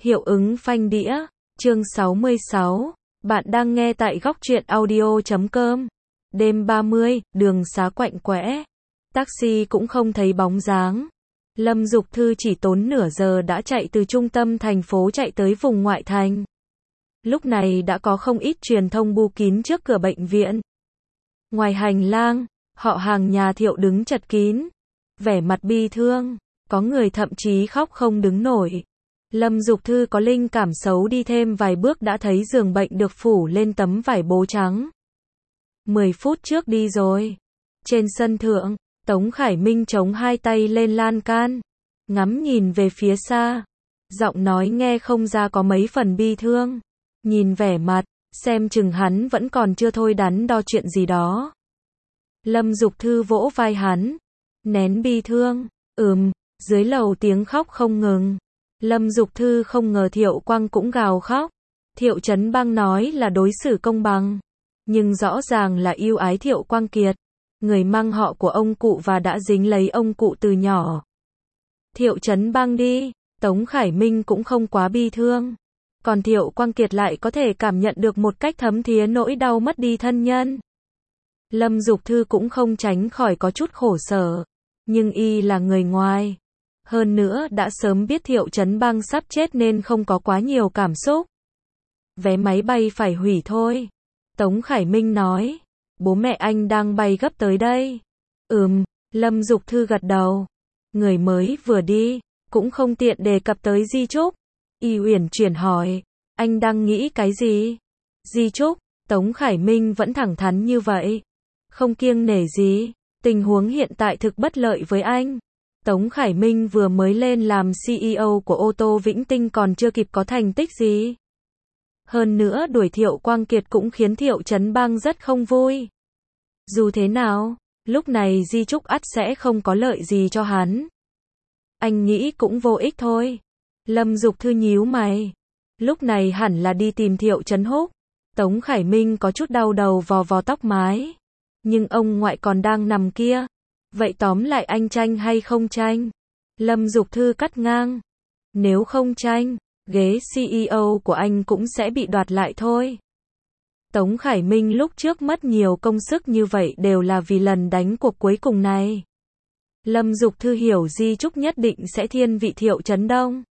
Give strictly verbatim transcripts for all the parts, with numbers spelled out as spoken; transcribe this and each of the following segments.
Hiệu ứng phanh đĩa, chương sáu mươi sáu, bạn đang nghe tại góc truyện audio chấm com. Đêm ba mươi, đường xá quạnh quẽ, taxi cũng không thấy bóng dáng. Lâm Dục Thư chỉ tốn nửa giờ đã chạy từ trung tâm thành phố chạy tới vùng ngoại thành. Lúc này đã có không ít truyền thông bu kín trước cửa bệnh viện. Ngoài hành lang, họ hàng nhà Thiệu đứng chật kín, vẻ mặt bi thương, có người thậm chí khóc không đứng nổi. Lâm Dục Thư có linh cảm xấu đi thêm vài bước đã thấy giường bệnh được phủ lên tấm vải bố trắng. Mười phút trước đi rồi. Trên sân thượng, Tống Khải Minh chống hai tay lên lan can, ngắm nhìn về phía xa. Giọng nói nghe không ra có mấy phần bi thương. Nhìn vẻ mặt, xem chừng hắn vẫn còn chưa thôi đắn đo chuyện gì đó. Lâm Dục Thư vỗ vai hắn, nén bi thương. Ừm, dưới lầu tiếng khóc không ngừng. Lâm Dục Thư không ngờ Thiệu Quang cũng gào khóc. Thiệu Chấn Bang nói là đối xử công bằng, nhưng rõ ràng là yêu ái Thiệu Quang Kiệt, người mang họ của ông cụ và đã dính lấy ông cụ từ nhỏ. Thiệu Chấn Bang đi, Tống Khải Minh cũng không quá bi thương. Còn Thiệu Quang Kiệt lại có thể cảm nhận được một cách thấm thía nỗi đau mất đi thân nhân. Lâm Dục Thư cũng không tránh khỏi có chút khổ sở, nhưng y là người ngoài. Hơn nữa đã sớm biết Thiệu Chấn Bang sắp chết nên không có quá nhiều cảm xúc. Vé máy bay phải hủy thôi. Tống Khải Minh nói. Bố mẹ anh đang bay gấp tới đây. Ừm, Lâm Dục Thư gật đầu. Người mới vừa đi, cũng không tiện đề cập tới di chúc. Y Uyển chuyển hỏi. Anh đang nghĩ cái gì? Di chúc, Tống Khải Minh vẫn thẳng thắn như vậy. Không kiêng nể gì. Tình huống hiện tại thực bất lợi với anh. Tống Khải Minh vừa mới lên làm xê e ô của ô tô Vĩnh Tinh còn chưa kịp có thành tích gì. Hơn nữa đuổi Thiệu Quang Kiệt cũng khiến Thiệu Chấn Bang rất không vui. Dù thế nào, lúc này di chúc ắt sẽ không có lợi gì cho hắn. Anh nghĩ cũng vô ích thôi. Lâm Dục Thư nhíu mày. Lúc này hẳn là đi tìm Thiệu Chấn Húc. Tống Khải Minh có chút đau đầu vò vò tóc mái. Nhưng ông ngoại còn đang nằm kia. Vậy tóm lại anh tranh hay không tranh? Lâm Dục Thư cắt ngang. Nếu không tranh, ghế xê e ô của anh cũng sẽ bị đoạt lại thôi. Tống Khải Minh lúc trước mất nhiều công sức như vậy đều là vì lần đánh cuộc cuối cùng này. Lâm Dục Thư hiểu di chúc nhất định sẽ thiên vị Thiệu Chấn Đông.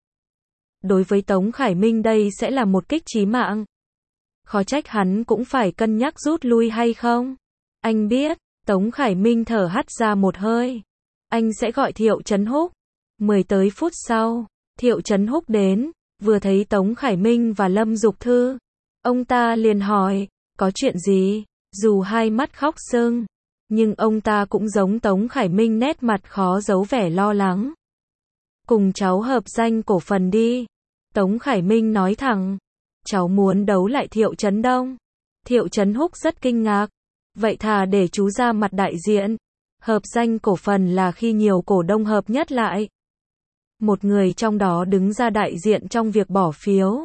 Đối với Tống Khải Minh đây sẽ là một kích chí mạng. Khó trách hắn cũng phải cân nhắc rút lui hay không. Anh biết. Tống Khải Minh thở hắt ra một hơi. Anh sẽ gọi Thiệu Chấn Húc. Mười tới phút sau, Thiệu Chấn Húc đến, vừa thấy Tống Khải Minh và Lâm Dục Thư. Ông ta liền hỏi, có chuyện gì? Dù hai mắt khóc sưng, nhưng ông ta cũng giống Tống Khải Minh nét mặt khó giấu vẻ lo lắng. Cùng cháu hợp danh cổ phần đi. Tống Khải Minh nói thẳng, cháu muốn đấu lại Thiệu Chấn Đông. Thiệu Chấn Húc rất kinh ngạc. Vậy thà để chú ra mặt đại diện. Hợp danh cổ phần là khi nhiều cổ đông hợp nhất lại. Một người trong đó đứng ra đại diện trong việc bỏ phiếu.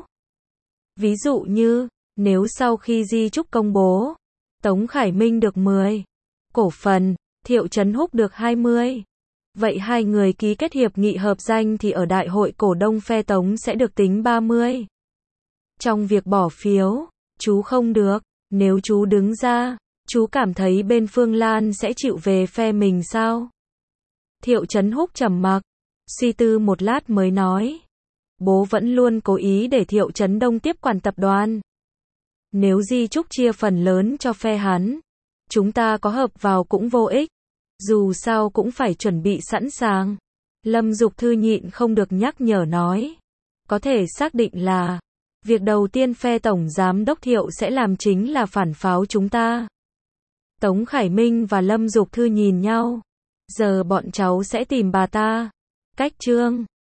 Ví dụ như, nếu sau khi di chúc công bố, Tống Khải Minh được mười cổ phần, Thiệu Chấn Húc được hai mươi. Vậy hai người ký kết hiệp nghị hợp danh thì ở đại hội cổ đông phe Tống sẽ được tính ba mươi. Trong việc bỏ phiếu, chú không được. Nếu chú đứng ra, chú cảm thấy bên Phương Lan sẽ chịu về phe mình sao? Thiệu Chấn Húc trầm mặc, suy tư một lát mới nói. Bố vẫn luôn cố ý để Thiệu Chấn Đông tiếp quản tập đoàn. Nếu di chúc chia phần lớn cho phe hắn, chúng ta có hợp vào cũng vô ích. Dù sao cũng phải chuẩn bị sẵn sàng. Lâm Dục Thư nhịn không được nhắc nhở nói. Có thể xác định là, việc đầu tiên phe Tổng Giám đốc Thiệu sẽ làm chính là phản pháo chúng ta. Tống Khải Minh và Lâm Dục Thư nhìn nhau. Giờ bọn cháu sẽ tìm bà ta. Cách chương